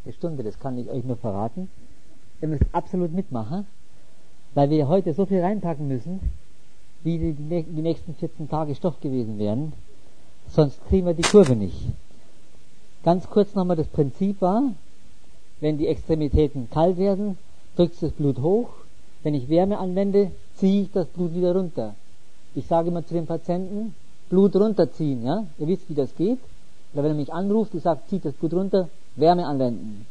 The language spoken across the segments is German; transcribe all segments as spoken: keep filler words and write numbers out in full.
nächste Stunde, das kann ich euch nur verraten. Ihr müsst absolut mitmachen, weil wir heute so viel reinpacken müssen, wie die, die nächsten vierzehn Tage Stoff gewesen wären. Sonst kriegen wir die Kurve nicht. Ganz kurz nochmal, das Prinzip war, wenn die Extremitäten kalt werden, drückt das Blut hoch. Wenn ich Wärme anwende, ziehe ich das Blut wieder runter. Ich sage immer zu den Patienten, Blut runterziehen, ja? Ihr wisst, wie das geht. Oder wenn er mich anruft, ich sage, zieht das Blut runter, Wärme anwenden.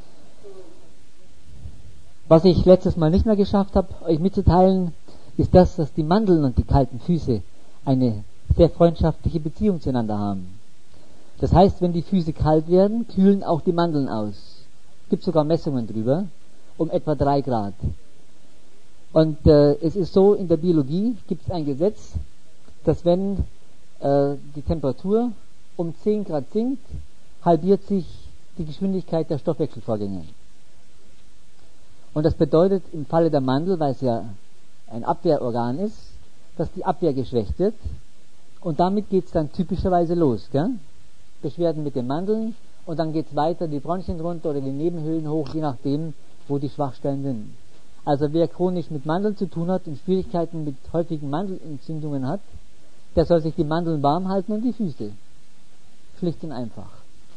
Was ich letztes Mal nicht mehr geschafft habe, euch mitzuteilen, ist das, dass die Mandeln und die kalten Füße eine sehr freundschaftliche Beziehung zueinander haben. Das heißt, wenn die Füße kalt werden, kühlen auch die Mandeln aus. Es gibt sogar Messungen drüber, um etwa drei Grad. Und äh, es ist so, in der Biologie gibt es ein Gesetz, dass wenn äh, die Temperatur um zehn Grad sinkt, halbiert sich die Geschwindigkeit der Stoffwechselvorgänge. Und das bedeutet im Falle der Mandel, weil es ja ein Abwehrorgan ist, dass die Abwehr geschwächt wird. Und damit geht es dann typischerweise los. Gell? Beschwerden mit den Mandeln und dann geht es weiter, die Bronchien runter oder die Nebenhöhlen hoch, je nachdem, wo die Schwachstellen sind. Also wer chronisch mit Mandeln zu tun hat und Schwierigkeiten mit häufigen Mandelentzündungen hat, der soll sich die Mandeln warm halten und die Füße. Schlicht und einfach.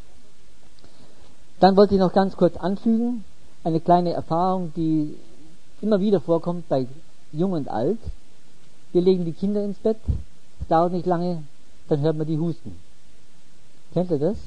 Dann wollte ich noch ganz kurz anfügen, eine kleine Erfahrung, die immer wieder vorkommt bei Jung und Alt. Wir legen die Kinder ins Bett, es dauert nicht lange, dann hört man die husten. Kennt ihr das?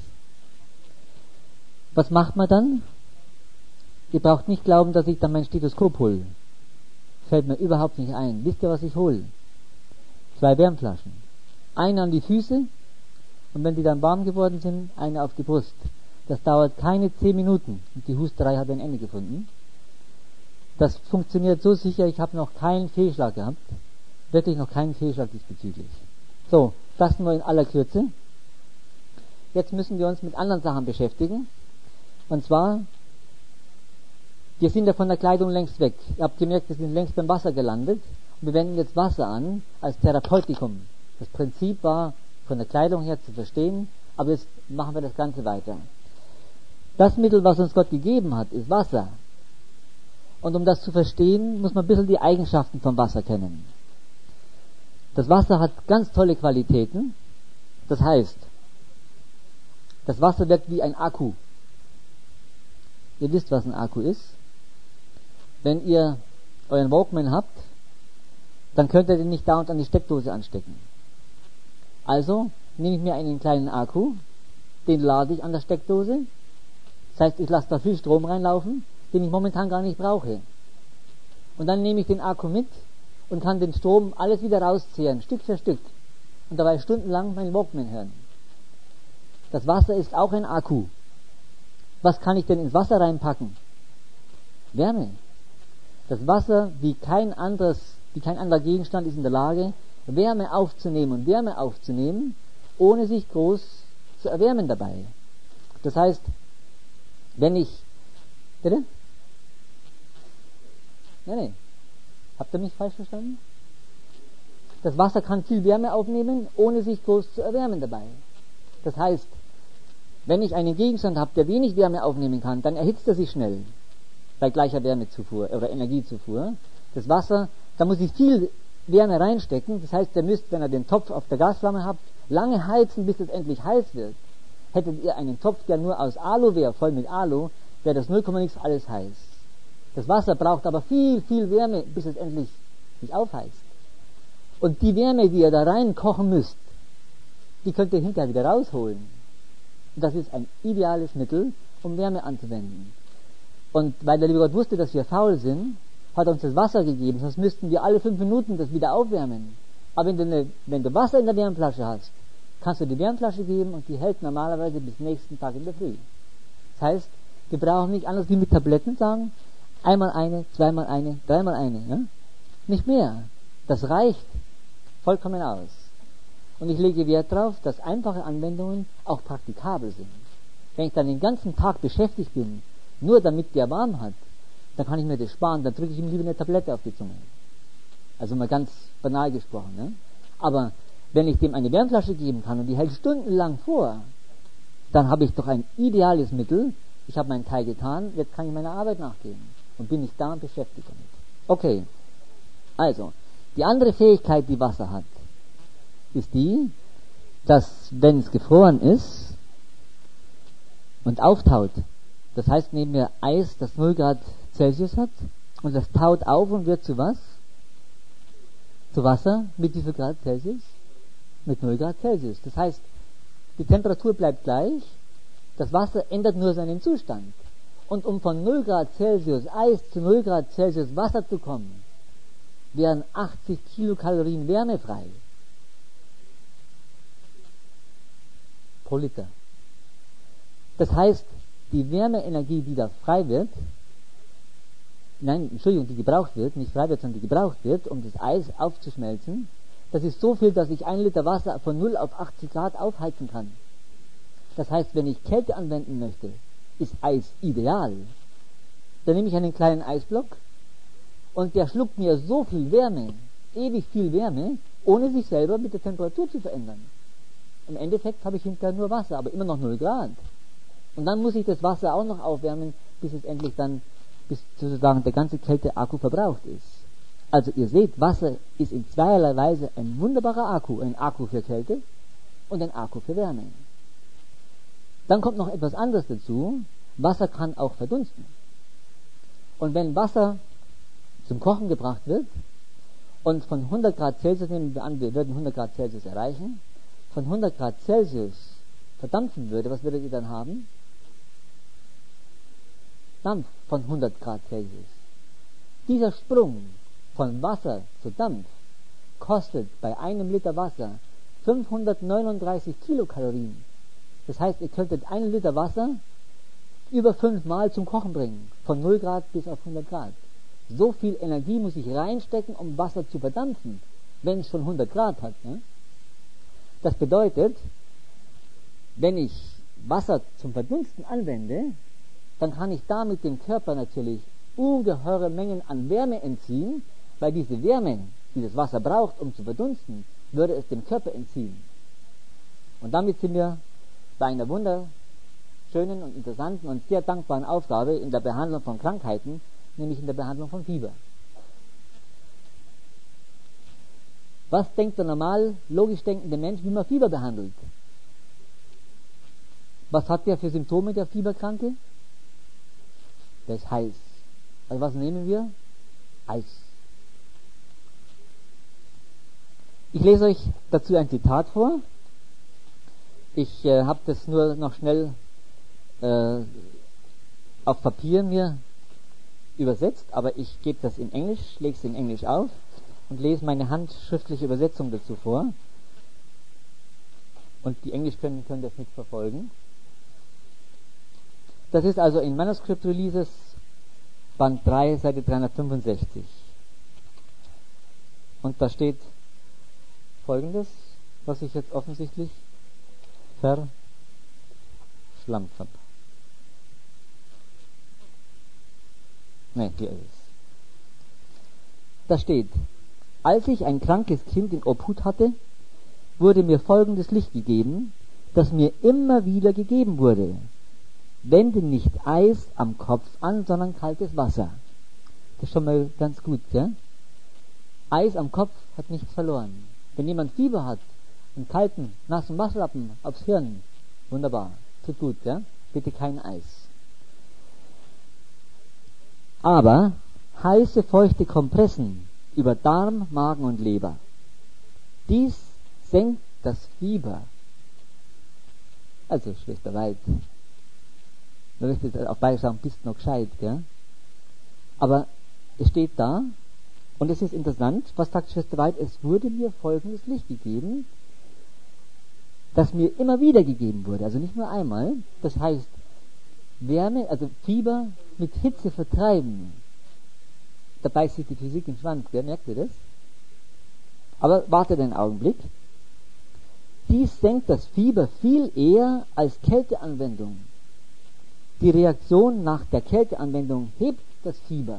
Was macht man dann? Ihr braucht nicht glauben, dass ich dann mein Stethoskop hole. Fällt mir überhaupt nicht ein. Wisst ihr, was ich hole? Zwei Wärmflaschen. Eine an die Füße und wenn die dann warm geworden sind, eine auf die Brust. Das dauert keine zehn Minuten und die Husterei hat ein Ende gefunden. Das funktioniert so sicher, ich habe noch keinen Fehlschlag gehabt. Wirklich noch keinen Fehlschlag diesbezüglich. So, das nur in aller Kürze. Jetzt müssen wir uns mit anderen Sachen beschäftigen. Und zwar, wir sind ja von der Kleidung längst weg. Ihr habt gemerkt, wir sind längst beim Wasser gelandet. Und wir wenden jetzt Wasser an als Therapeutikum. Das Prinzip war, von der Kleidung her zu verstehen, aber jetzt machen wir das Ganze weiter. Das Mittel, was uns Gott gegeben hat, ist Wasser. Und um das zu verstehen, muss man ein bisschen die Eigenschaften vom Wasser kennen. Das Wasser hat ganz tolle Qualitäten. Das heißt, das Wasser wirkt wie ein Akku. Ihr wisst, was ein Akku ist. Wenn ihr euren Walkman habt, dann könnt ihr den nicht dauernd an die Steckdose anstecken. Also nehme ich mir einen kleinen Akku, den lade ich an der Steckdose. Das heißt, ich lasse da viel Strom reinlaufen, den ich momentan gar nicht brauche. Und dann nehme ich den Akku mit und kann den Strom alles wieder rauszehren, Stück für Stück. Und dabei stundenlang meinen Walkman hören. Das Wasser ist auch ein Akku. Was kann ich denn ins Wasser reinpacken? Wärme. Das Wasser, wie kein anderes, wie kein anderer Gegenstand, ist in der Lage, Wärme aufzunehmen und Wärme aufzunehmen, ohne sich groß zu erwärmen dabei. Das heißt, wenn ich... Bitte? Nein, nein. Habt ihr mich falsch verstanden? Das Wasser kann viel Wärme aufnehmen, ohne sich groß zu erwärmen dabei. Das heißt, wenn ich einen Gegenstand habe, der wenig Wärme aufnehmen kann, dann erhitzt er sich schnell bei gleicher Wärmezufuhr oder Energiezufuhr. Das Wasser, da muss ich viel Wärme reinstecken. Das heißt, ihr müsst, wenn ihr den Topf auf der Gasflamme habt, lange heizen, bis es endlich heiß wird. Hättet ihr einen Topf, der nur aus Alu wäre, voll mit Alu, wäre das null Komma nix alles heiß. Das Wasser braucht aber viel, viel Wärme, bis es endlich sich aufheizt. Und die Wärme, die ihr da rein kochen müsst, die könnt ihr hinterher wieder rausholen. Und das ist ein ideales Mittel, um Wärme anzuwenden. Und weil der liebe Gott wusste, dass wir faul sind, hat er uns das Wasser gegeben, sonst müssten wir alle fünf Minuten das wieder aufwärmen. Aber wenn du, eine, wenn du Wasser in der Wärmflasche hast, kannst du die Wärmflasche geben und die hält normalerweise bis nächsten Tag in der Früh. Das heißt, wir brauchen nicht anders wie mit Tabletten sagen, einmal eine, zweimal eine, dreimal eine. Ja? Nicht mehr. Das reicht vollkommen aus. Und ich lege Wert darauf, dass einfache Anwendungen auch praktikabel sind. Wenn ich dann den ganzen Tag beschäftigt bin, nur damit der warm hat, dann kann ich mir das sparen, dann drücke ich ihm lieber eine Tablette auf die Zunge. Also mal ganz banal gesprochen. Ne? Aber wenn ich dem eine Wärmflasche geben kann und die hält stundenlang vor, dann habe ich doch ein ideales Mittel, ich habe meinen Teil getan, jetzt kann ich meiner Arbeit nachgehen und bin nicht da und beschäftigt damit. Okay, also, die andere Fähigkeit, die Wasser hat, ist die, dass wenn es gefroren ist und auftaut, das heißt neben mir Eis, das null Grad Celsius hat, und das taut auf und wird zu was? Zu Wasser mit wie viel Grad Celsius? Mit null Grad Celsius. Das heißt, die Temperatur bleibt gleich, das Wasser ändert nur seinen Zustand. Und um von null Grad Celsius Eis zu null Grad Celsius Wasser zu kommen, wären achtzig Kilokalorien Wärme frei. Pro Liter. Das heißt, die Wärmeenergie, die da frei wird, nein, Entschuldigung, die gebraucht wird, nicht frei wird, sondern die gebraucht wird, um das Eis aufzuschmelzen, das ist so viel, dass ich ein Liter Wasser von null auf achtzig Grad aufheizen kann. Das heißt, wenn ich Kälte anwenden möchte, ist Eis ideal. Dann nehme ich einen kleinen Eisblock und der schluckt mir so viel Wärme, ewig viel Wärme, ohne sich selber mit der Temperatur zu verändern. Im Endeffekt habe ich hinterher nur Wasser, aber immer noch null Grad. Und dann muss ich das Wasser auch noch aufwärmen, bis es endlich dann, bis sozusagen der ganze Kälteakku verbraucht ist. Also ihr seht, Wasser ist in zweierlei Weise ein wunderbarer Akku. Ein Akku für Kälte und ein Akku für Wärme. Dann kommt noch etwas anderes dazu. Wasser kann auch verdunsten. Und wenn Wasser zum Kochen gebracht wird und von hundert Grad Celsius, nehmen wir an, wir würden hundert Grad Celsius erreichen, von hundert Grad Celsius verdampfen würde, was würdet ihr dann haben? Dampf von hundert Grad Celsius. Dieser Sprung von Wasser zu Dampf kostet bei einem Liter Wasser fünfhundertneununddreißig Kilokalorien. Das heißt, ihr könntet einen Liter Wasser über fünfmal zum Kochen bringen, von null Grad bis auf hundert Grad. So viel Energie muss ich reinstecken, um Wasser zu verdampfen, wenn es schon hundert Grad hat. Ne? Das bedeutet, wenn ich Wasser zum Verdunsten anwende, dann kann ich damit dem Körper natürlich ungeheure Mengen an Wärme entziehen, weil diese Wärme, die das Wasser braucht, um zu verdunsten, würde es dem Körper entziehen. Und damit sind wir bei einer wunderschönen und interessanten und sehr dankbaren Aufgabe in der Behandlung von Krankheiten, nämlich in der Behandlung von Fieber. Was denkt der normal, logisch denkende Mensch, wie man Fieber behandelt? Was hat der für Symptome, der Fieberkranke? Der ist heiß. Also was nehmen wir? Eis. Ich lese euch dazu ein Zitat vor. Ich äh, habe das nur noch schnell äh, auf Papier mir übersetzt, aber ich gebe das in Englisch, lege es in Englisch auf und lese meine handschriftliche Übersetzung dazu vor. Und die Englisch können, können das mitverfolgen. Das ist also in Manuscript Releases Band drei, Seite dreihundertfünfundsechzig. Und da steht Folgendes, was ich jetzt offensichtlich verschlammt habe. Nein, hier ist es. Da steht: Als ich ein krankes Kind in Obhut hatte, wurde mir folgendes Licht gegeben, das mir immer wieder gegeben wurde. Wende nicht Eis am Kopf an, sondern kaltes Wasser. Das ist schon mal ganz gut, ja? Eis am Kopf hat nichts verloren. Wenn jemand Fieber hat, einen kalten, nassen Wasserlappen aufs Hirn, wunderbar, tut gut, ja? Bitte kein Eis. Aber heiße, feuchte Kompressen über Darm, Magen und Leber. Dies senkt das Fieber. Also, Schwester Weit, du wirst jetzt auch beischauen, bist noch gescheit, gell? Aber es steht da, und es ist interessant, was sagt Schwester Weit? Es wurde mir folgendes Licht gegeben, das mir immer wieder gegeben wurde, also nicht nur einmal. Das heißt, Wärme, also Fieber mit Hitze vertreiben. Da beißt sich die Physik im Schwanz, gell? Merkt ihr das? Aber wartet einen Augenblick. Dies senkt das Fieber viel eher als Kälteanwendung. Die Reaktion nach der Kälteanwendung hebt das Fieber,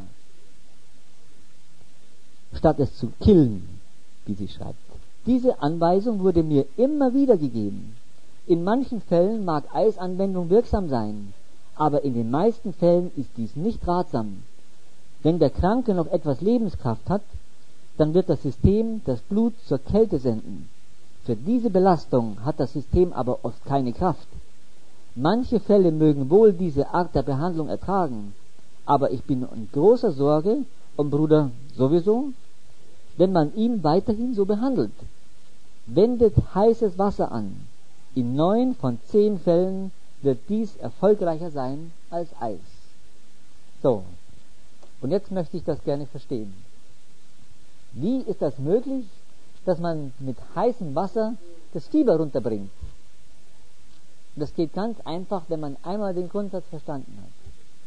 statt es zu killen, wie sie schreibt. Diese Anweisung wurde mir immer wieder gegeben. In manchen Fällen mag Eisanwendung wirksam sein, Aber in den meisten Fällen ist dies nicht ratsam. Wenn der Kranke noch etwas Lebenskraft hat, dann wird das System das Blut zur Kälte senden. Für diese Belastung hat das System aber oft keine Kraft. Manche Fälle mögen wohl diese Art der Behandlung ertragen, aber ich bin in großer Sorge um Bruder sowieso, wenn man ihn weiterhin so behandelt. Wendet heißes Wasser an. In neun von zehn Fällen wird dies erfolgreicher sein als Eis. So, und jetzt möchte ich das gerne verstehen. Wie ist das möglich, dass man mit heißem Wasser das Fieber runterbringt? Das geht ganz einfach, wenn man einmal den Grundsatz verstanden hat.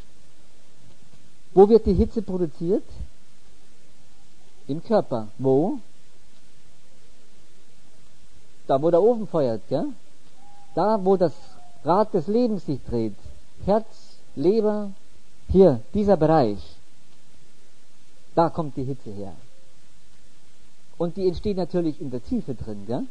Wo wird die Hitze produziert? Im Körper. Wo? Da, wo der Ofen feuert, ja? Da, wo das Rad des Lebens sich dreht. Herz, Leber, hier, dieser Bereich. Da kommt die Hitze her. Und die entsteht natürlich in der Tiefe drin, ja?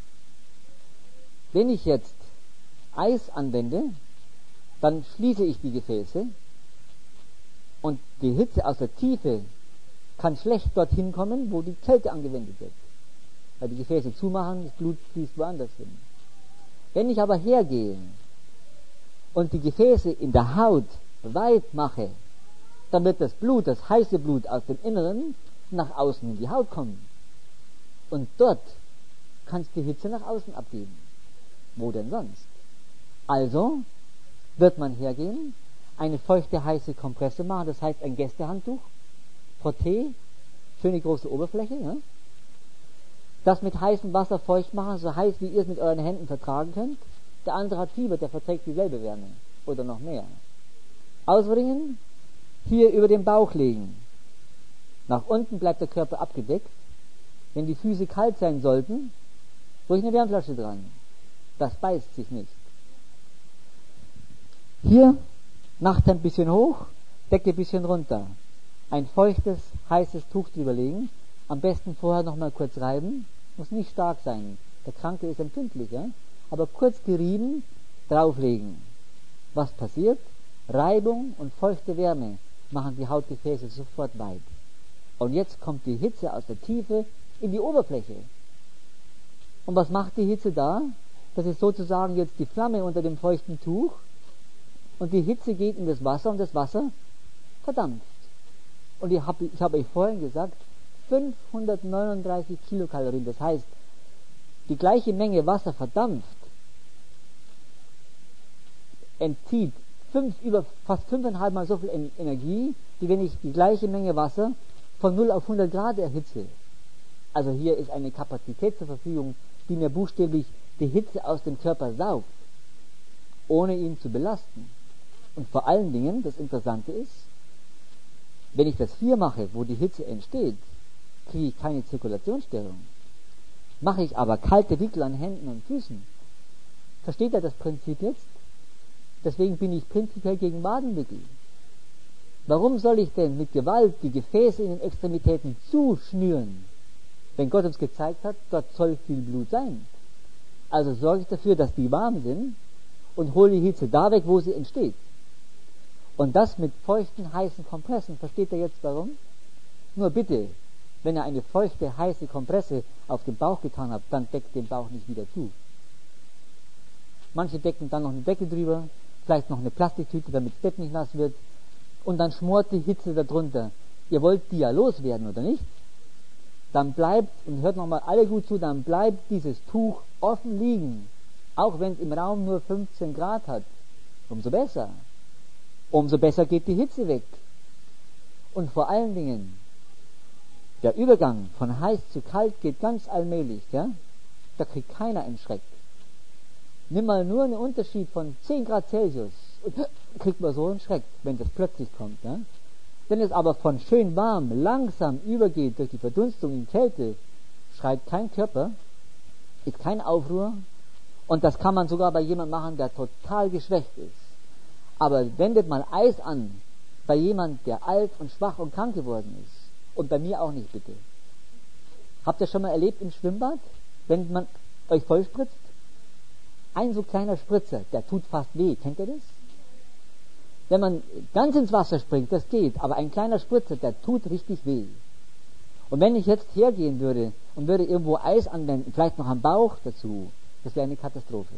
Wenn ich jetzt Eis anwende, dann schließe ich die Gefäße und die Hitze aus der Tiefe kann schlecht dorthin kommen, wo die Kälte angewendet wird. Weil die Gefäße zumachen, das Blut fließt woanders hin. Wenn ich aber hergehe und die Gefäße in der Haut weit mache, dann wird das Blut, das heiße Blut aus dem Inneren nach außen in die Haut kommen. Und dort kannst du die Hitze nach außen abgeben. Wo denn sonst? Also wird man hergehen, eine feuchte, heiße Kompresse machen, das heißt ein Gästehandtuch, Frotté, schöne große Oberfläche, ja? Das mit heißem Wasser feucht machen, so heiß wie ihr es mit euren Händen vertragen könnt. Der andere hat Fieber, der verträgt dieselbe Wärme oder noch mehr. Ausbringen, hier über den Bauch legen. Nach unten bleibt der Körper abgedeckt. Wenn die Füße kalt sein sollten, ruhig eine Wärmflasche dran. Das beißt sich nicht. Hier, Nacht ein bisschen hoch, Decke ein bisschen runter. Ein feuchtes, heißes Tuch drüber legen. Am besten vorher noch mal kurz reiben. Muss nicht stark sein. Der Kranke ist empfindlich, ja? Aber kurz gerieben, drauflegen. Was passiert? Reibung und feuchte Wärme machen die Hautgefäße sofort weit. Und jetzt kommt die Hitze aus der Tiefe in die Oberfläche. Und was macht die Hitze da? Das ist sozusagen jetzt die Flamme unter dem feuchten Tuch. Und die Hitze geht in das Wasser und das Wasser verdampft. Und ich habe ich hab euch vorhin gesagt, fünfhundertneununddreißig Kilokalorien, das heißt, die gleiche Menge Wasser verdampft, entzieht fünf, über fast fünfeinhalb Mal so viel Energie, wie wenn ich die gleiche Menge Wasser von null auf hundert Grad erhitze. Also hier ist eine Kapazität zur Verfügung, die mir buchstäblich die Hitze aus dem Körper saugt, ohne ihn zu belasten. Und vor allen Dingen, das Interessante ist, wenn ich das hier mache, wo die Hitze entsteht, kriege ich keine Zirkulationsstörung. Mache ich aber kalte Wickel an Händen und Füßen, versteht ihr das Prinzip jetzt? Deswegen bin ich prinzipiell gegen Wadenwickel. Warum soll ich denn mit Gewalt die Gefäße in den Extremitäten zuschnüren, wenn Gott uns gezeigt hat, dort soll viel Blut sein? Also sorge ich dafür, dass die warm sind und hole die Hitze da weg, wo sie entsteht. Und das mit feuchten, heißen Kompressen. Versteht ihr jetzt warum? Nur bitte, wenn ihr eine feuchte, heiße Kompresse auf den Bauch getan habt, dann deckt den Bauch nicht wieder zu. Manche decken dann noch eine Decke drüber, vielleicht noch eine Plastiktüte, damit das Bett nicht nass wird. Und dann schmort die Hitze darunter. Ihr wollt die ja loswerden, oder nicht? Dann bleibt, und hört nochmal alle gut zu, dann bleibt dieses Tuch offen liegen. Auch wenn es im Raum nur fünfzehn Grad hat. Umso besser. Umso besser geht die Hitze weg. Und vor allen Dingen, der Übergang von heiß zu kalt geht ganz allmählich, ja? Da kriegt keiner einen Schreck. Nimm mal nur einen Unterschied von zehn Grad Celsius und kriegt man so einen Schreck, wenn das plötzlich kommt, ja? Wenn es aber von schön warm langsam übergeht durch die Verdunstung in Kälte, schreit kein Körper, ist kein Aufruhr, und das kann man sogar bei jemandem machen, der total geschwächt ist. Aber wendet mal Eis an bei jemandem, der alt und schwach und krank geworden ist. Und bei mir auch nicht, bitte. Habt ihr schon mal erlebt im Schwimmbad, wenn man euch vollspritzt? Ein so kleiner Spritzer, der tut fast weh. Kennt ihr das? Wenn man ganz ins Wasser springt, das geht, aber ein kleiner Spritzer, der tut richtig weh. Und wenn ich jetzt hergehen würde und würde irgendwo Eis anwenden, vielleicht noch am Bauch dazu, das wäre eine Katastrophe.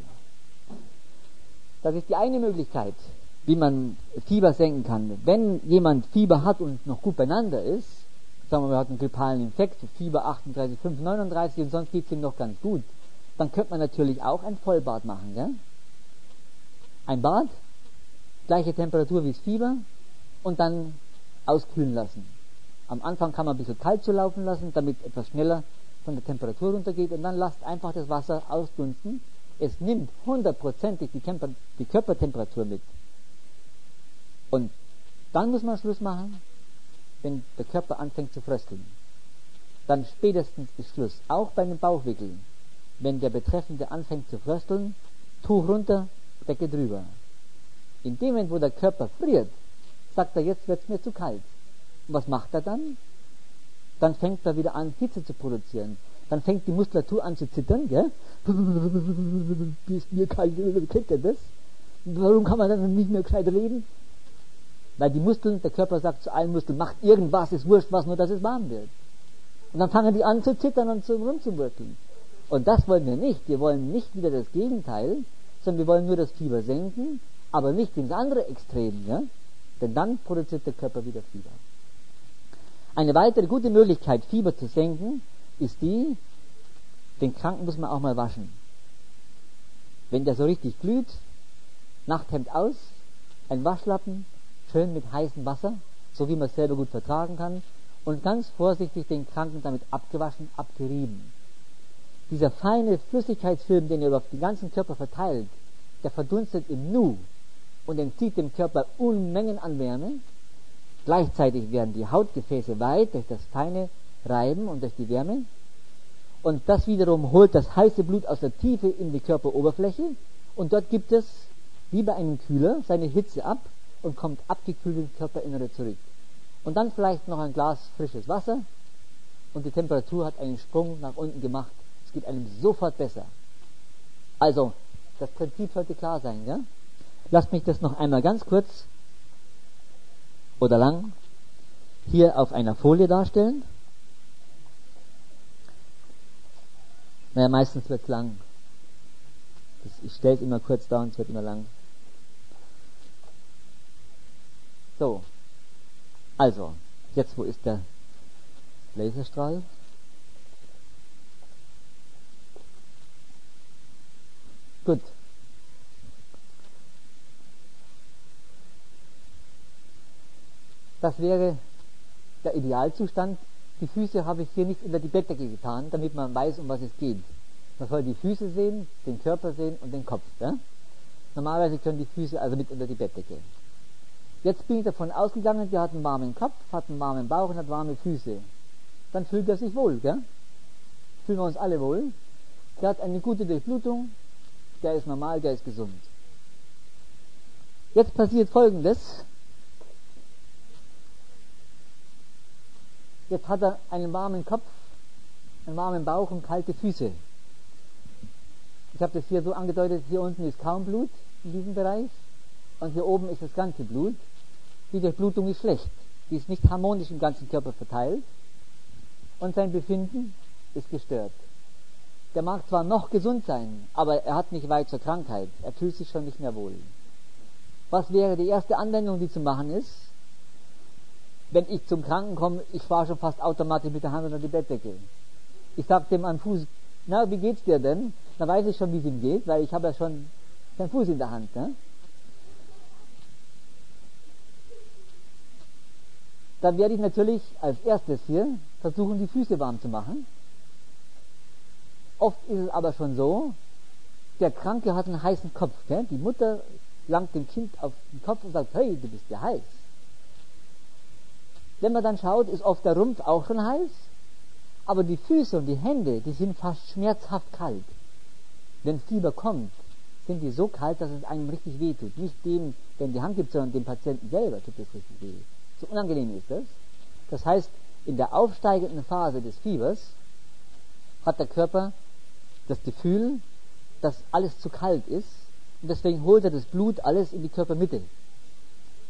Das ist die eine Möglichkeit, wie man Fieber senken kann. Wenn jemand Fieber hat und noch gut beieinander ist, sagen wir, wir hatten einen grippalen Infekt, Fieber achtunddreißig Komma fünf, neununddreißig und sonst geht es ihm noch ganz gut, dann könnte man natürlich auch ein Vollbad machen. Gell? Ein Bad, gleiche Temperatur wie das Fieber und dann auskühlen lassen. Am Anfang kann man ein bisschen kalt zu laufen lassen, damit etwas schneller von der Temperatur runtergeht und dann lasst einfach das Wasser ausdunsten. Es nimmt hundertprozentig die, Temper- die Körpertemperatur mit. Und dann muss man Schluss machen, wenn der Körper anfängt zu frösteln. Dann spätestens ist Schluss. Auch bei einem Bauchwickel. Wenn der Betreffende anfängt zu frösteln, Tuch runter, Decke drüber. In dem Moment, wo der Körper friert, sagt er, jetzt wird es mir zu kalt. Und was macht er dann? Dann fängt er wieder an, Hitze zu produzieren. Dann fängt die Muskulatur an zu zittern, gell? Ist mir kalt, kennt ihr das? Warum kann man dann nicht mehr gescheit reden? Weil die Muskeln, der Körper sagt zu allen Muskeln, macht irgendwas, ist wurscht was, nur dass es warm wird. Und dann fangen die an zu zittern und zu rumzuwürfeln. Und das wollen wir nicht. Wir wollen nicht wieder das Gegenteil, sondern wir wollen nur das Fieber senken, aber nicht ins andere Extrem, ja? Denn dann produziert der Körper wieder Fieber. Eine weitere gute Möglichkeit, Fieber zu senken, ist die, den Kranken muss man auch mal waschen. Wenn der so richtig glüht, Nachthemd aus, ein Waschlappen, schön mit heißem Wasser, so wie man es selber gut vertragen kann, und ganz vorsichtig den Kranken damit abgewaschen, abgerieben. Dieser feine Flüssigkeitsfilm, den er über den ganzen Körper verteilt, der verdunstet im Nu und entzieht dem Körper Unmengen an Wärme. Gleichzeitig werden die Hautgefäße weit durch das feine Reiben und durch die Wärme. Und das wiederum holt das heiße Blut aus der Tiefe in die Körperoberfläche. Und dort gibt es, wie bei einem Kühler, seine Hitze ab und kommt abgekühlt ins Körperinnere zurück. Und dann vielleicht noch ein Glas frisches Wasser und die Temperatur hat einen Sprung nach unten gemacht. Es geht einem sofort besser. Also, das Prinzip sollte klar sein. Gell? Lasst mich das noch einmal ganz kurz oder lang hier auf einer Folie darstellen. Naja, meistens wird es lang. Das, ich stelle es immer kurz da und es wird immer lang. So, also, jetzt wo ist der Laserstrahl? Gut. Das wäre der Idealzustand. Die Füße habe ich hier nicht unter die Bettdecke getan, damit man weiß, um was es geht. Man soll die Füße sehen, den Körper sehen und den Kopf. Ja? Normalerweise können die Füße also mit unter die Bettdecke. Jetzt bin ich davon ausgegangen, der hat einen warmen Kopf, hat einen warmen Bauch und hat warme Füße. Dann fühlt er sich wohl, gell? Fühlen wir uns alle wohl. Der hat eine gute Durchblutung, der ist normal, der ist gesund. Jetzt passiert Folgendes. Jetzt hat er einen warmen Kopf, einen warmen Bauch und kalte Füße. Ich habe das hier so angedeutet, hier unten ist kaum Blut in diesem Bereich und hier oben ist das ganze Blut. Die Durchblutung ist schlecht, die ist nicht harmonisch im ganzen Körper verteilt und sein Befinden ist gestört. Der mag zwar noch gesund sein, aber er hat nicht weit zur Krankheit, er fühlt sich schon nicht mehr wohl. Was wäre die erste Anwendung, die zu machen ist? Wenn ich zum Kranken komme, ich fahre schon fast automatisch mit der Hand unter die Bettdecke. Ich sage dem am Fuß, na, wie geht's dir denn? Dann weiß ich schon, wie es ihm geht, weil ich habe ja schon seinen Fuß in der Hand. Ne? Dann werde ich natürlich als erstes hier versuchen, die Füße warm zu machen. Oft ist es aber schon so, der Kranke hat einen heißen Kopf. Gell? Die Mutter langt dem Kind auf den Kopf und sagt, hey, du bist ja heiß. Wenn man dann schaut, ist oft der Rumpf auch schon heiß, aber die Füße und die Hände, die sind fast schmerzhaft kalt. Wenn Fieber kommt, sind die so kalt, dass es einem richtig weh tut. Nicht dem, der in die Hand gibt, sondern dem Patienten selber tut es richtig weh. So unangenehm ist das. Das heißt, in der aufsteigenden Phase des Fiebers hat der Körper das Gefühl, dass alles zu kalt ist und deswegen holt er das Blut alles in die Körpermitte.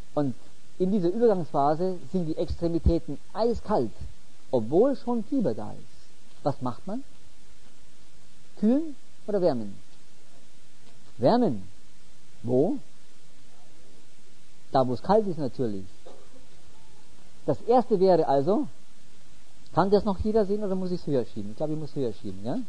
Und in dieser Übergangsphase sind die Extremitäten eiskalt, obwohl schon Fieber da ist. Was macht man? Kühlen oder wärmen? Wärmen. Wo? Da, wo es kalt ist natürlich. Das erste wäre also, kann das noch jeder sehen oder muss ich es höher schieben? Ich glaube, ich muss höher schieben, ja?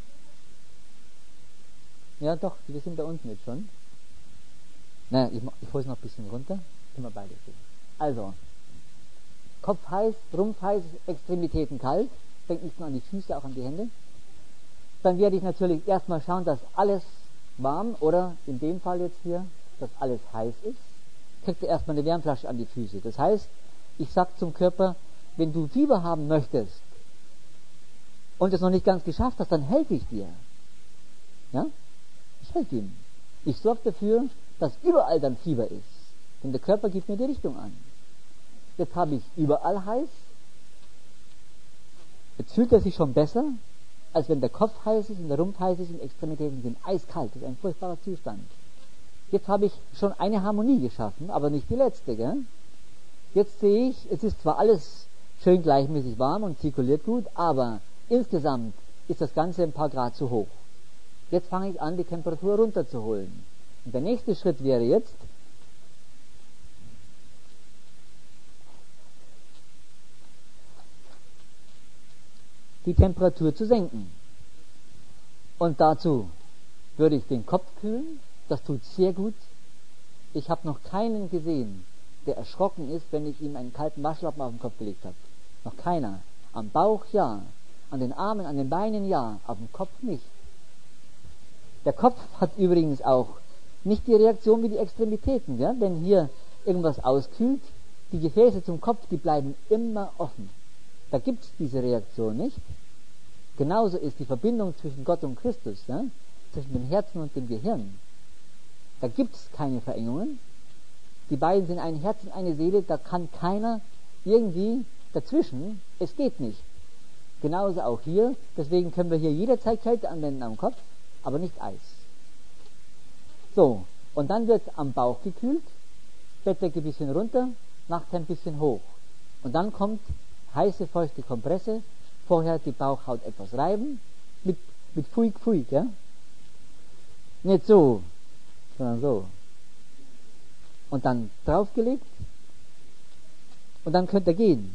Ja, doch, wir sind da unten jetzt schon. Na, ich, ich hole es noch ein bisschen runter, können wir beide sehen. Also, Kopf heiß, Rumpf heiß, Extremitäten kalt. Denkt nicht nur an die Füße, auch an die Hände. Dann werde ich natürlich erstmal schauen, dass alles warm oder in dem Fall jetzt hier, dass alles heiß ist. Kriegt ihr erstmal eine Wärmflasche an die Füße. Das heißt, ich sage zum Körper, wenn du Fieber haben möchtest und es noch nicht ganz geschafft hast, dann helfe ich dir. Ja? Ich helfe ihm. Ich sorge dafür, dass überall dann Fieber ist. Denn der Körper gibt mir die Richtung an. Jetzt habe ich überall heiß. Jetzt fühlt er sich schon besser, als wenn der Kopf heiß ist und der Rumpf heiß ist und Extremitäten sind eiskalt. Das ist ein furchtbarer Zustand. Jetzt habe ich schon eine Harmonie geschaffen, aber nicht die letzte. Gell? Jetzt sehe ich, es ist zwar alles schön gleichmäßig warm und zirkuliert gut, aber insgesamt ist das Ganze ein paar Grad zu hoch. Jetzt fange ich an, die Temperatur runterzuholen. Und der nächste Schritt wäre jetzt, die Temperatur zu senken. Und dazu würde ich den Kopf kühlen. Das tut sehr gut. Ich habe noch keinen gesehen, der erschrocken ist, wenn ich ihm einen kalten Waschlappen auf den Kopf gelegt habe. Noch keiner. Am Bauch ja, an den Armen, an den Beinen ja, auf dem Kopf nicht. Der Kopf hat übrigens auch nicht die Reaktion wie die Extremitäten. Ja? Wenn hier irgendwas auskühlt, die Gefäße zum Kopf, die bleiben immer offen. Da gibt es diese Reaktion nicht. Genauso ist die Verbindung zwischen Gott und Christus, ja? Zwischen dem Herzen und dem Gehirn. Da gibt es keine Verengungen. Die beiden sind ein Herz und eine Seele, da kann keiner irgendwie dazwischen. Es geht nicht. Genauso auch hier. Deswegen können wir hier jederzeit Kälte anwenden am Kopf, aber nicht Eis. So, und dann wird am Bauch gekühlt, Bettdecke ein bisschen runter, Nachthemd ein bisschen hoch. Und dann kommt heiße, feuchte Kompresse, vorher die Bauchhaut etwas reiben, mit, mit Fuig, Fuig, ja? Nicht so, sondern so. Und dann draufgelegt, und dann könnt ihr gehen.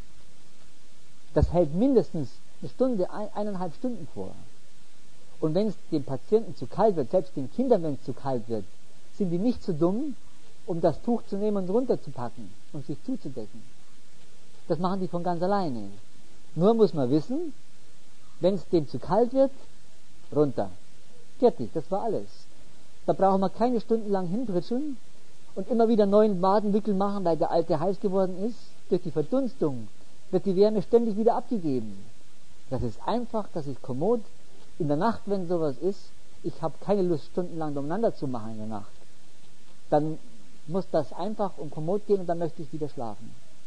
Das hält mindestens eine Stunde, ein, eineinhalb Stunden vor. Und wenn es dem Patienten zu kalt wird, selbst den Kindern, wenn es zu kalt wird, sind die nicht zu dumm, um das Tuch zu nehmen und runterzupacken und sich zuzudecken. Das machen die von ganz alleine. Nur muss man wissen, wenn es dem zu kalt wird, runter. Fertig, das war alles. Da brauchen wir keine Stunden lang hinpritscheln und immer wieder neuen Wadenwickel machen, weil der alte heiß geworden ist. Durch die Verdunstung wird die Wärme ständig wieder abgegeben. Das ist einfach, dass ich kommod in der Nacht, wenn sowas ist, ich habe keine Lust, stundenlang umeinander zu machen in der Nacht. Dann muss das einfach um kommod gehen und dann möchte ich wieder schlafen.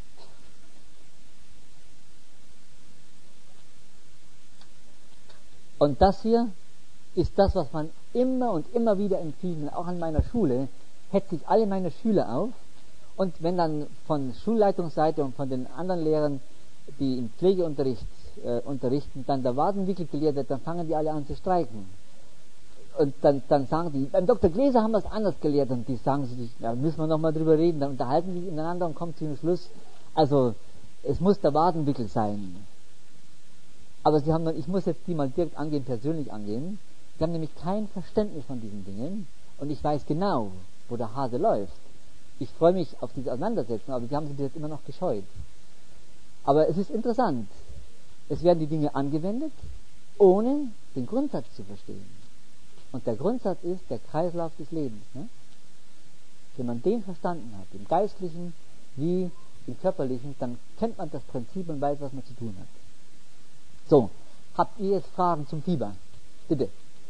Und das hier ist das, was man immer und immer wieder empfiehlt, auch an meiner Schule, hetze ich alle meine Schüler auf. Und wenn dann von Schulleitungsseite und von den anderen Lehrern, die im Pflegeunterricht äh, unterrichten, dann der Wadenwickel gelehrt wird, dann fangen die alle an zu streiken. Und dann, dann sagen die, beim Doktor Gläser haben wir es anders gelehrt. Und die sagen sich, da müssen wir nochmal drüber reden. Dann unterhalten die sich miteinander und kommen zu dem Schluss, also es muss der Wadenwickel sein. Aber sie haben noch, ich muss jetzt die mal direkt angehen, persönlich angehen. Sie haben nämlich kein Verständnis von diesen Dingen. Und ich weiß genau, wo der Hase läuft. Ich freue mich auf diese Auseinandersetzung, aber sie haben sich jetzt immer noch gescheut. Aber es ist interessant. Es werden die Dinge angewendet, ohne den Grundsatz zu verstehen. Und der Grundsatz ist der Kreislauf des Lebens. Ne? Wenn man den verstanden hat, im Geistlichen wie im Körperlichen, dann kennt man das Prinzip und weiß, was man zu tun hat. So, habt ihr jetzt Fragen zum Fieber? Bitte.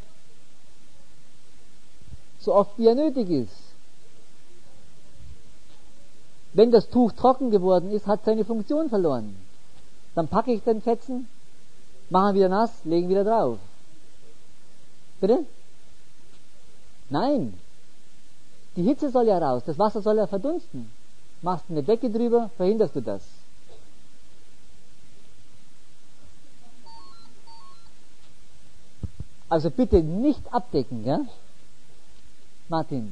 So oft wie er nötig ist. Wenn das Tuch trocken geworden ist, hat seine Funktion verloren. Dann packe ich den Fetzen, machen wieder nass, legen wieder drauf. Bitte? Nein. Die Hitze soll ja raus, das Wasser soll ja verdunsten. Machst du eine Decke drüber, verhinderst du das. Also bitte nicht abdecken, ja? Martin.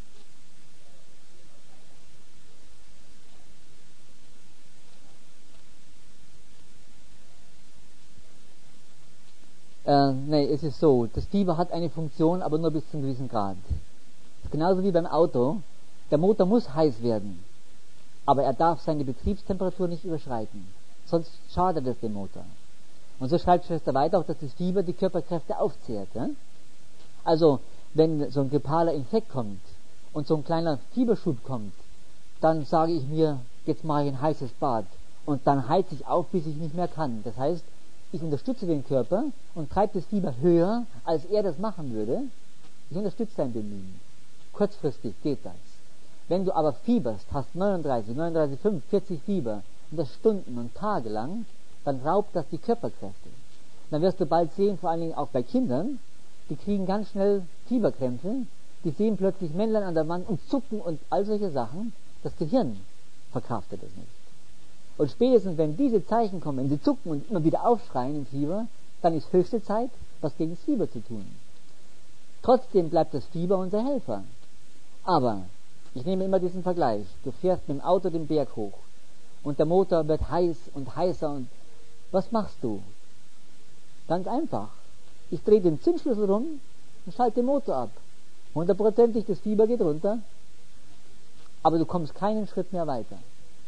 Äh, nee, es ist so, das Fieber hat eine Funktion, aber nur bis zu einem gewissen Grad. Genauso wie beim Auto. Der Motor muss heiß werden, aber er darf seine Betriebstemperatur nicht überschreiten. Sonst schadet es dem Motor. Und so schreibt Schwester weiter auch, dass das Fieber die Körperkräfte aufzehrt. Ja? Also, wenn so ein grippaler Infekt kommt und so ein kleiner Fieberschub kommt, dann sage ich mir, jetzt mache ich ein heißes Bad. Und dann heizt ich auf, bis ich nicht mehr kann. Das heißt, ich unterstütze den Körper und treibe das Fieber höher, als er das machen würde. Ich unterstütze sein Bemühen. Kurzfristig geht das. Wenn du aber fieberst, hast neununddreißig, neununddreißig Komma fünf, vierzig Fieber und das Stunden und Tage lang, dann raubt das die Körperkräfte. Dann wirst du bald sehen, vor allen Dingen auch bei Kindern, die kriegen ganz schnell Fieberkrämpfe, die sehen plötzlich Männlein an der Wand und zucken und all solche Sachen. Das Gehirn verkraftet es nicht. Und spätestens, wenn diese Zeichen kommen, wenn sie zucken und immer wieder aufschreien im Fieber, dann ist höchste Zeit, was gegen das Fieber zu tun. Trotzdem bleibt das Fieber unser Helfer. Aber, ich nehme immer diesen Vergleich, du fährst mit dem Auto den Berg hoch und der Motor wird heiß und heißer und was machst du? Ganz einfach. Ich drehe den Zündschlüssel rum und schalte den Motor ab. Hundertprozentig, das Fieber geht runter, aber du kommst keinen Schritt mehr weiter.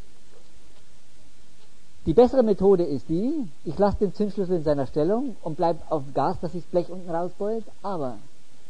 Die bessere Methode ist die, ich lasse den Zündschlüssel in seiner Stellung und bleibe auf Gas, dass sich das Blech unten rausbeult, aber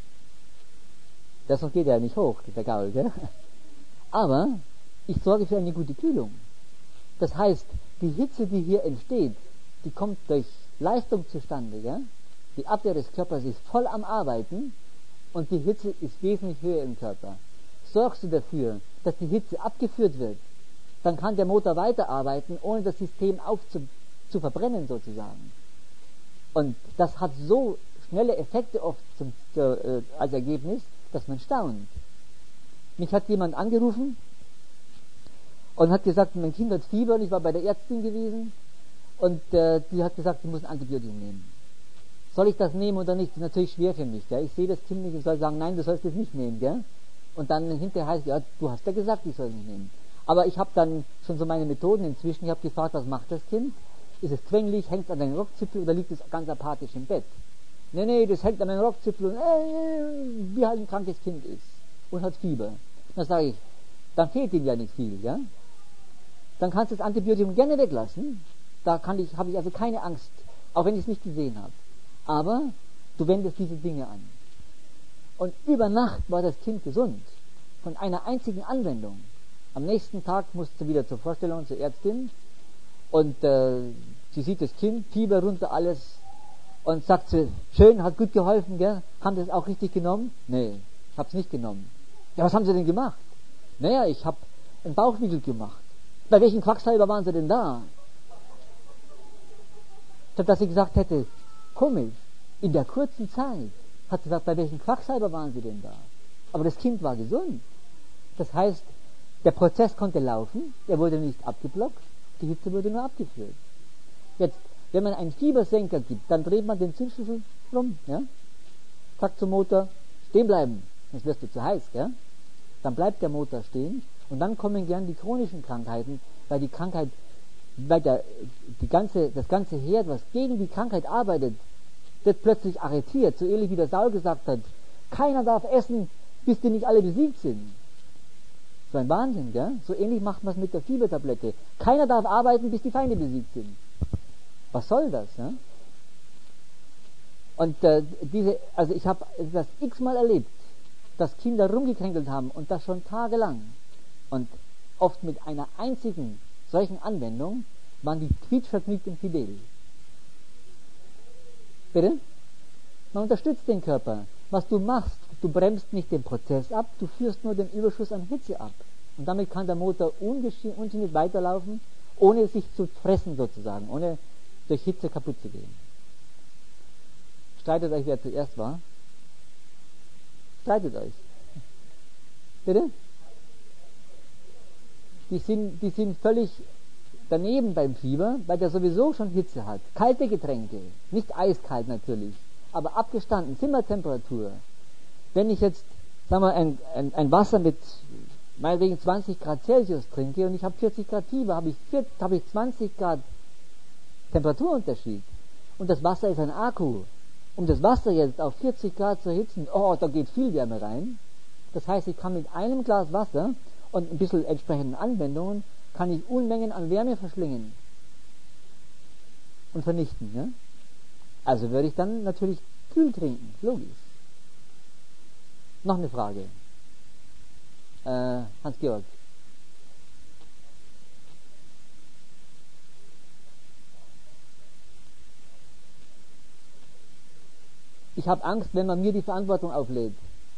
das geht ja nicht hoch, der Gaul, gell? Aber ich sorge für eine gute Kühlung. Das heißt, die Hitze, die hier entsteht, die kommt durch Leistung zustande, gell? Die Abwehr des Körpers ist voll am Arbeiten und die Hitze ist wesentlich höher im Körper. Sorgst du dafür, dass die Hitze abgeführt wird, dann kann der Motor weiterarbeiten, ohne das System aufzu, zu verbrennen sozusagen. Und das hat so schnelle Effekte oft zum, äh, als Ergebnis, dass man staunt. Mich hat jemand angerufen und hat gesagt, mein Kind hat Fieber und ich war bei der Ärztin gewesen und äh, die hat gesagt, sie muss ein Antibiotikum nehmen. Soll ich das nehmen oder nicht? Das ist natürlich schwer für mich. Gell? Ich sehe das Kind nicht und soll sagen, nein, du sollst es nicht nehmen. Gell? Und dann hinterher heißt, ja, du hast ja gesagt, ich soll es nicht nehmen. Aber ich habe dann schon so meine Methoden inzwischen. Ich habe gefragt, was macht das Kind? Ist es quengelig, hängt es an den Rockzipfel oder liegt es ganz apathisch im Bett? Nee, nee, das hängt an den Rockzipfel und äh, wie halt ein krankes Kind ist und hat Fieber. Dann sage ich, dann fehlt ihm ja nicht viel, ja? Dann kannst du das Antibiotikum gerne weglassen. Da kann ich, habe ich also keine Angst, auch wenn ich es nicht gesehen habe. Aber du wendest diese Dinge an. Und über Nacht war das Kind gesund. Von einer einzigen Anwendung. Am nächsten Tag musste sie wieder zur Vorstellung, zur Ärztin. Und äh, sie sieht das Kind, Fieber runter, alles. Und sagt sie, schön, hat gut geholfen, gell? Haben Sie das auch richtig genommen? Nee, ich habe es nicht genommen. Ja, was haben Sie denn gemacht? Naja, ich habe einen Bauchwickel gemacht. Bei welchem Quacksalber waren Sie denn da? Statt dass sie gesagt hätte, komisch, in der kurzen Zeit, hat sie gesagt, bei welchem Quacksalber waren Sie denn da? Aber das Kind war gesund. Das heißt, der Prozess konnte laufen, der wurde nicht abgeblockt, die Hitze wurde nur abgeführt. Jetzt, wenn man einen Fiebersenker gibt, dann dreht man den Zündschlüssel rum, ja? Sagt zum Motor, stehen bleiben, sonst wirst du zu heiß, gell? Dann bleibt der Motor stehen und dann kommen gern die chronischen Krankheiten, weil die Krankheit, weil der, die ganze, das ganze Herd, was gegen die Krankheit arbeitet, wird plötzlich arretiert, so ähnlich wie der Saul gesagt hat, keiner darf essen, bis die nicht alle besiegt sind. So ein Wahnsinn, gell? So ähnlich macht man es mit der Fiebertablette. Keiner darf arbeiten, bis die Feinde besiegt sind. Was soll das? Ja? Und äh, diese, also ich habe das x-mal erlebt, dass Kinder rumgekränkelt haben und das schon tagelang. Und oft mit einer einzigen solchen Anwendung waren die quietschvergnügt und fidel. Bitte? Man unterstützt den Körper. Was du machst, du bremst nicht den Prozess ab, du führst nur den Überschuss an Hitze ab. Und damit kann der Motor ungeniert weiterlaufen, ohne sich zu fressen sozusagen, ohne durch Hitze kaputt zu gehen. Streitet euch, wer zuerst war. Streitet euch. Bitte? die sind, die sind völlig daneben beim Fieber, weil der sowieso schon Hitze hat. Kalte Getränke, nicht eiskalt natürlich, aber abgestanden, Zimmertemperatur. Wenn ich jetzt, sagen wir, ein, ein, ein Wasser mit meinetwegen zwanzig Grad Celsius trinke und ich habe vierzig Grad Fieber, habe ich, hab ich zwanzig Grad Temperaturunterschied. Und das Wasser ist ein Akku. Um das Wasser jetzt auf vierzig Grad zu erhitzen, oh, da geht viel Wärme rein. Das heißt, ich kann mit einem Glas Wasser und ein bisschen entsprechenden Anwendungen, kann ich Unmengen an Wärme verschlingen und vernichten. Ne? Also würde ich dann natürlich kühl trinken, logisch. Noch eine Frage. Äh, Hans-Georg. Ich habe Angst, wenn man mir die Verantwortung auflädt.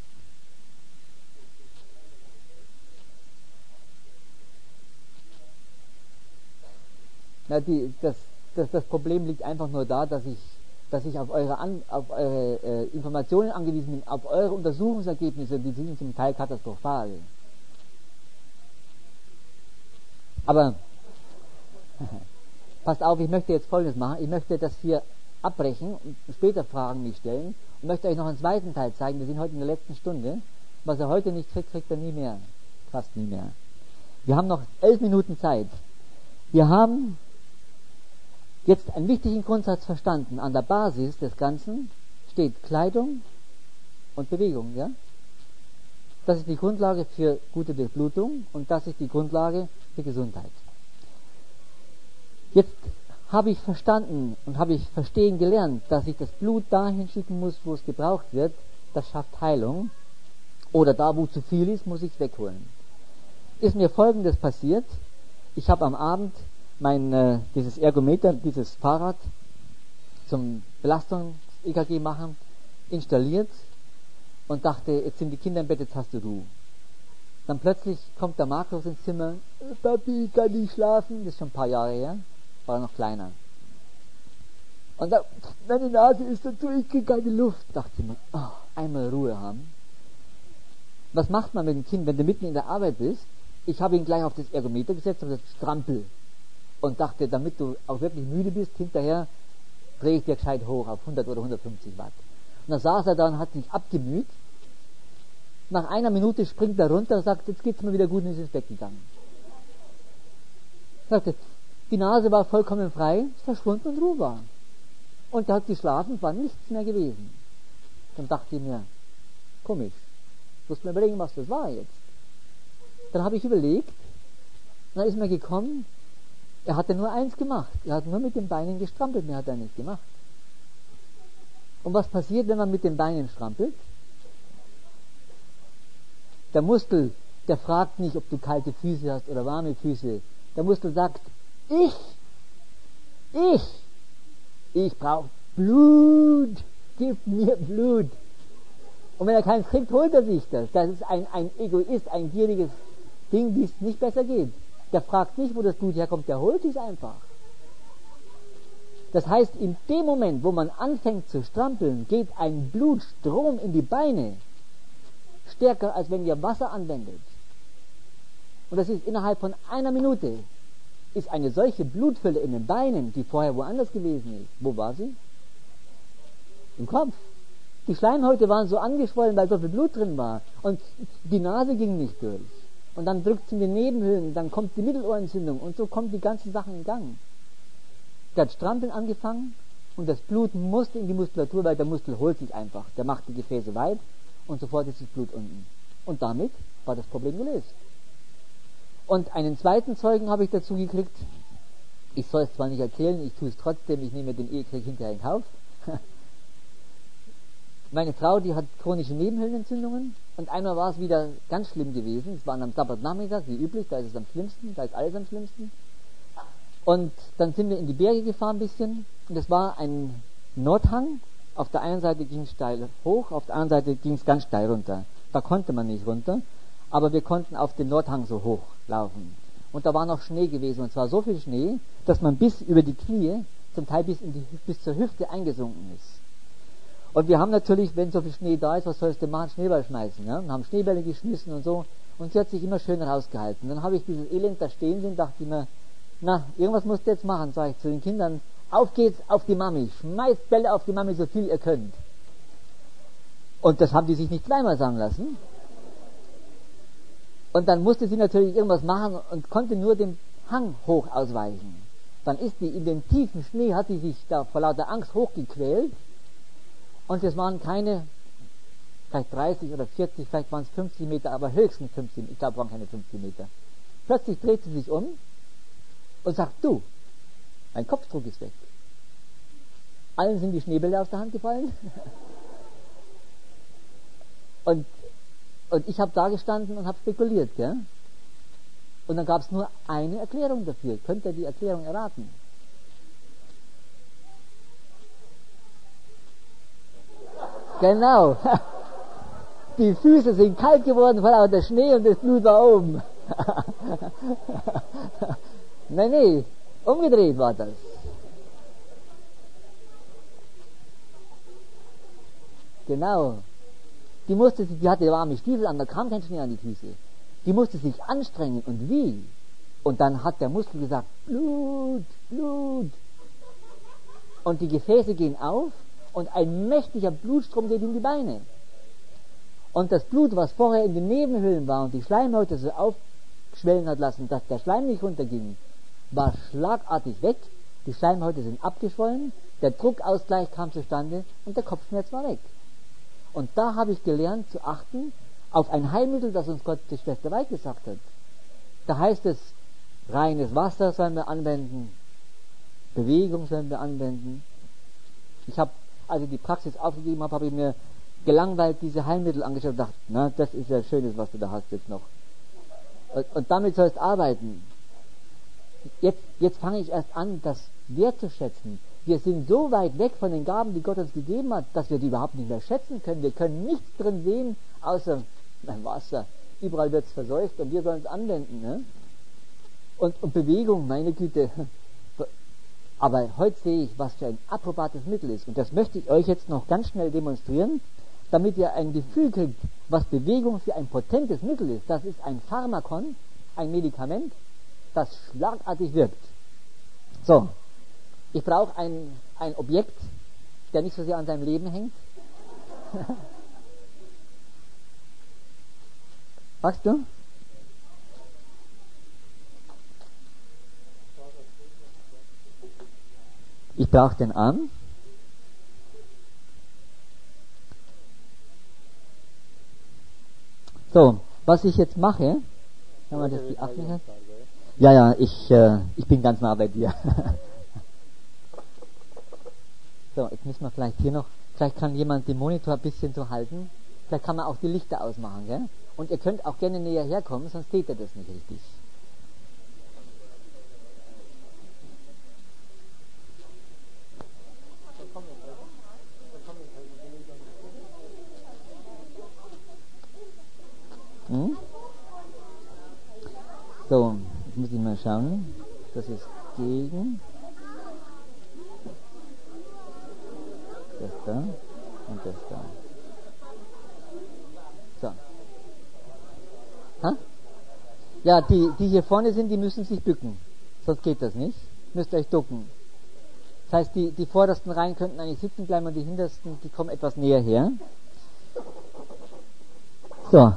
Na, die, das, das, das Problem liegt einfach nur da, dass ich, dass ich auf eure, An, auf eure äh, Informationen angewiesen bin, auf eure Untersuchungsergebnisse, die sind zum Teil katastrophal. Aber passt auf, ich möchte jetzt Folgendes machen. Ich möchte das hier abbrechen und später Fragen mich stellen und möchte euch noch einen zweiten Teil zeigen. Wir sind heute in der letzten Stunde. Was er heute nicht kriegt, kriegt er nie mehr. Fast nie mehr. Wir haben noch elf Minuten Zeit. Wir haben jetzt einen wichtigen Grundsatz verstanden. An der Basis des Ganzen steht Kleidung und Bewegung. Ja? Das ist die Grundlage für gute Durchblutung und das ist die Grundlage für Gesundheit. Jetzt habe ich verstanden und habe ich verstehen gelernt, dass ich das Blut dahin schicken muss, wo es gebraucht wird. Das schafft Heilung. Oder da, wo zu viel ist, muss ich es wegholen. Ist mir Folgendes passiert. Ich habe am Abend mein, äh, dieses Ergometer, dieses Fahrrad zum Belastungs-E K G machen, installiert und dachte, jetzt sind die Kinder im Bett, jetzt hast du Ruhe. Dann plötzlich kommt der Markus ins Zimmer, Papi, kann ich schlafen? Das ist schon ein paar Jahre her, war er noch kleiner. Und da, meine Nase ist so zu, ich kriege keine Luft. Dachte ich mir, oh, einmal Ruhe haben. Was macht man mit dem Kind, wenn du mitten in der Arbeit bist? Ich habe ihn gleich auf das Ergometer gesetzt und gesagt, strampel. Und dachte, damit du auch wirklich müde bist, hinterher drehe ich dir gescheit hoch auf hundert oder hundertfünfzig Watt. Und dann saß er da und hat sich abgemüht. Nach einer Minute springt er runter und sagt, jetzt geht's mir wieder gut und ist ins Bett gegangen. Sagte, die Nase war vollkommen frei, ist verschwunden und Ruhe war. Und er hat geschlafen, war nichts mehr gewesen. Dann dachte ich mir, komisch, muss mir überlegen, was das war jetzt. Dann habe ich überlegt, dann ist mir gekommen, er hatte nur eins gemacht, er hat nur mit den Beinen gestrampelt, mehr hat er nicht gemacht. Und was passiert, wenn man mit den Beinen strampelt? Der Muskel, der fragt nicht, ob du kalte Füße hast oder warme Füße. Der Muskel sagt, ich, ich, ich brauche Blut, gib mir Blut. Und wenn er keins kriegt, holt er sich das. Das ist ein, ein Egoist, ein gieriges Ding, wie es nicht besser geht. Der fragt nicht, wo das Blut herkommt, der holt es einfach. Das heißt, in dem Moment, wo man anfängt zu strampeln, geht ein Blutstrom in die Beine stärker, als wenn ihr Wasser anwendet. Und das ist innerhalb von einer Minute, ist eine solche Blutfülle in den Beinen, die vorher woanders gewesen ist. Wo war sie? Im Kopf. Die Schleimhäute waren so angeschwollen, weil so viel Blut drin war. Und die Nase ging nicht durch. Und dann drückt es in die Nebenhöhlen, dann kommt die Mittelohrentzündung und so kommt die ganze Sache in Gang. Der hat Strampeln angefangen und das Blut musste in die Muskulatur, weil der Muskel holt sich einfach. Der macht die Gefäße weit und sofort ist das Blut unten. Und damit war das Problem gelöst. Und einen zweiten Zeugen habe ich dazu gekriegt. Ich soll es zwar nicht erzählen, ich tue es trotzdem, ich nehme den Ehekrieg hinterher in Kauf. Meine Frau, die hat chronische Nebenhöhlenentzündungen und einmal war es wieder ganz schlimm gewesen. Es war am Sabbatnachmittag, wie üblich, da ist es am schlimmsten, da ist alles am schlimmsten. Und dann sind wir in die Berge gefahren ein bisschen und es war ein Nordhang. Auf der einen Seite ging es steil hoch, auf der anderen Seite ging es ganz steil runter. Da konnte man nicht runter, aber wir konnten auf den Nordhang so hoch laufen. Und da war noch Schnee gewesen und zwar so viel Schnee, dass man bis über die Knie, zum Teil bis, in die, bis zur Hüfte eingesunken ist. Und wir haben natürlich, wenn so viel Schnee da ist, was sollst du machen? Schneeball schmeißen. Ja? Und haben Schneebälle geschmissen und so. Und sie hat sich immer schön rausgehalten. Dann habe ich dieses Elend da stehen sehen, dachte ich mir, na, irgendwas musst du jetzt machen, sage ich zu den Kindern. Auf geht's auf die Mami, schmeißt Bälle auf die Mami, so viel ihr könnt. Und das haben die sich nicht zweimal sagen lassen. Und dann musste sie natürlich irgendwas machen und konnte nur den Hang hoch ausweichen. Dann ist die in den tiefen Schnee, hat die sich da vor lauter Angst hochgequält. Und es waren keine, vielleicht dreißig oder vierzig, vielleicht waren es fünfzig Meter, aber höchstens fünfzig, ich glaube, es waren keine fünfzig Meter. Plötzlich dreht sie sich um und sagt, du, mein Kopfdruck ist weg. Allen sind die Schneebälle aus der Hand gefallen. und, und ich habe da gestanden und habe spekuliert, gell? Und dann gab es nur eine Erklärung dafür. Könnt ihr die Erklärung erraten? Genau. Die Füße sind kalt geworden vor lauter Schnee und das Blut war oben. Nein, nee, umgedreht war das. Genau. Die musste sich, die hatte warme Stiefel an, da kam kein Schnee an die Füße. Die musste sich anstrengen und wie? Und dann hat der Muskel gesagt, Blut, Blut. Und die Gefäße gehen auf und ein mächtiger Blutstrom geht in die Beine. Und das Blut, was vorher in den Nebenhöhlen war und die Schleimhäute so aufschwellen hat lassen, dass der Schleim nicht runterging, war schlagartig weg. Die Schleimhäute sind abgeschwollen, der Druckausgleich kam zustande und der Kopfschmerz war weg. Und da habe ich gelernt zu achten auf ein Heilmittel, das uns Gott, die Schwester Weid gesagt hat. Da heißt es, reines Wasser sollen wir anwenden, Bewegung sollen wir anwenden. Ich habe, als ich die Praxis aufgegeben habe, habe ich mir gelangweilt diese Heilmittel angeschaut und dachte, na, das ist ja Schönes, was du da hast jetzt noch. Und, und damit sollst du arbeiten. Jetzt, jetzt fange ich erst an, das wertzuschätzen. Wir sind so weit weg von den Gaben, die Gott uns gegeben hat, dass wir die überhaupt nicht mehr schätzen können. Wir können nichts drin sehen, außer mein Wasser. Überall wird es verseucht und wir sollen es anwenden. Ne? Und, und Bewegung, meine Güte. Aber heute sehe ich, was für ein approbates Mittel ist. Und das möchte ich euch jetzt noch ganz schnell demonstrieren, damit ihr ein Gefühl kriegt, was Bewegung für ein potentes Mittel ist. Das ist ein Pharmakon, ein Medikament, das schlagartig wirkt. So, ich brauche ein, ein Objekt, der nicht so sehr an deinem Leben hängt. Magst du? Ich brauche den Arm. So, was ich jetzt mache, kann man das die Absicherung? Ja, ja, ich, äh, ich bin ganz nah bei dir. So, jetzt müssen wir vielleicht hier noch, vielleicht kann jemand den Monitor ein bisschen so halten. Vielleicht kann man auch die Lichter ausmachen, gell? Und ihr könnt auch gerne näher herkommen, sonst seht ihr das nicht richtig. Hm? So, jetzt muss ich mal schauen. Das ist gegen. Das da und das da. So. Ha? Ja, die, die hier vorne sind, die müssen sich bücken. Sonst geht das nicht. Müsst ihr euch ducken. Das heißt, die, die vordersten Reihen könnten eigentlich sitzen bleiben und die hintersten, die kommen etwas näher her. So.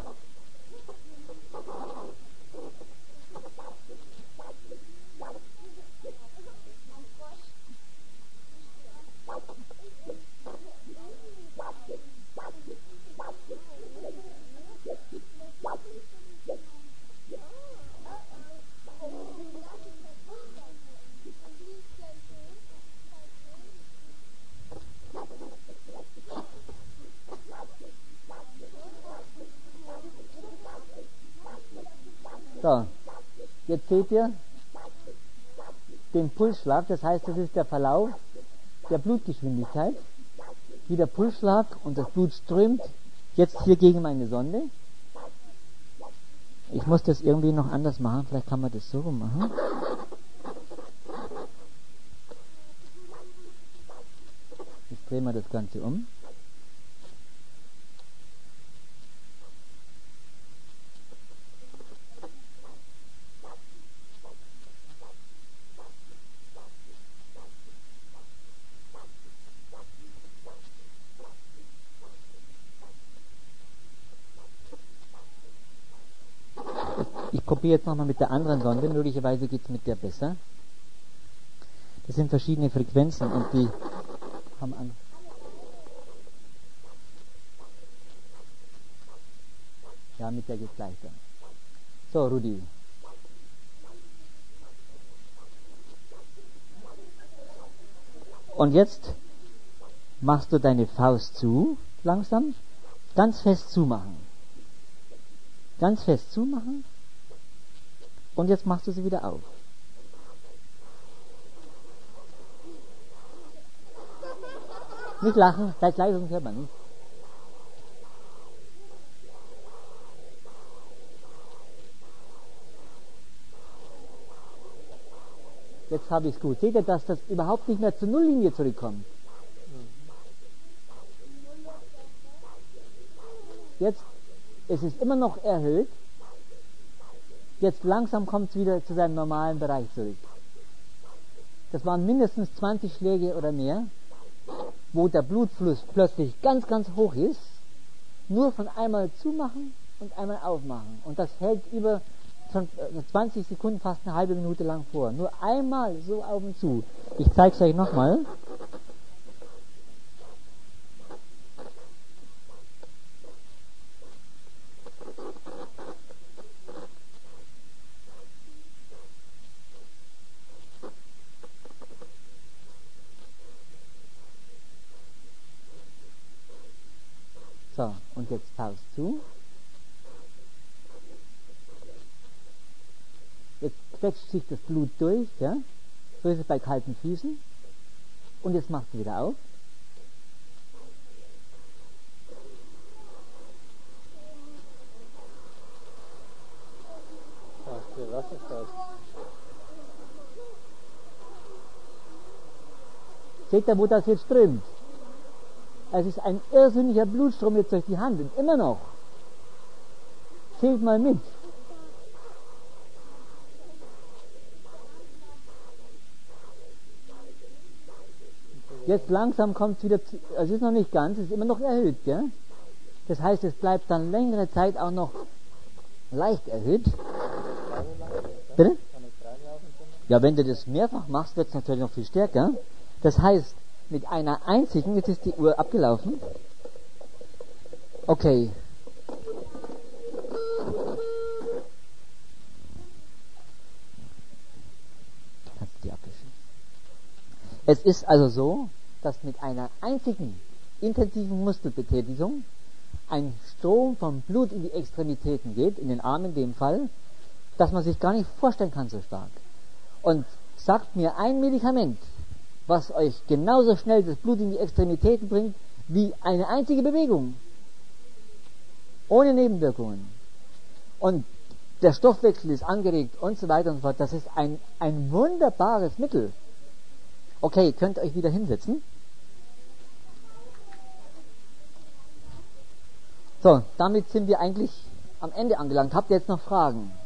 So, jetzt seht ihr den Pulsschlag, das heißt, das ist der Verlauf der Blutgeschwindigkeit, wie der Pulsschlag und das Blut strömt jetzt hier gegen meine Sonde. Ich muss das irgendwie noch anders machen, vielleicht kann man das so rum machen. Jetzt drehen wir das Ganze um. Ich probiere jetzt nochmal mit der anderen Sonde, möglicherweise geht es mit der besser. Das sind verschiedene Frequenzen und die haben an. Ja, mit der geht es leichter. So, Rudi. Und jetzt machst du deine Faust zu, langsam, ganz fest zumachen. Ganz fest zumachen. Und jetzt machst du sie wieder auf. Nicht lachen, seid leise, sonst hört man nicht. Jetzt habe ich es gut. Seht ihr, dass das überhaupt nicht mehr zur Nulllinie zurückkommt? Jetzt, es ist immer noch erhöht. Jetzt langsam kommt es wieder zu seinem normalen Bereich zurück. Das waren mindestens zwanzig Schläge oder mehr, wo der Blutfluss plötzlich ganz, ganz hoch ist. Nur von einmal zumachen und einmal aufmachen. Und das hält über zwanzig Sekunden, fast eine halbe Minute lang vor. Nur einmal so auf und zu. Ich zeige es euch nochmal. So, und jetzt Faust zu. Jetzt quetscht sich das Blut durch, ja? So ist es bei kalten Füßen. Und jetzt machst du wieder auf. Was ist das? Seht ihr, wo das jetzt strömt? Es ist ein irrsinniger Blutstrom jetzt durch die Hand. Und immer noch. Zählt mal mit. Jetzt langsam kommt es wieder zu, es ist noch nicht ganz, es ist immer noch erhöht, ja? Das heißt, es bleibt dann längere Zeit auch noch leicht erhöht. Bitte? Ja, wenn du das mehrfach machst, wird es natürlich noch viel stärker. Das heißt, mit einer einzigen, jetzt ist die Uhr abgelaufen. Okay. Kannst du die abwischen? Es ist also so, dass mit einer einzigen intensiven Muskelbetätigung ein Strom vom Blut in die Extremitäten geht, in den Arm in dem Fall, dass man sich gar nicht vorstellen kann so stark. Und sagt mir ein Medikament, was euch genauso schnell das Blut in die Extremitäten bringt, wie eine einzige Bewegung. Ohne Nebenwirkungen. Und der Stoffwechsel ist angeregt und so weiter und so fort. Das ist ein, ein wunderbares Mittel. Okay, könnt ihr euch wieder hinsetzen. So, damit sind wir eigentlich am Ende angelangt. Habt ihr jetzt noch Fragen?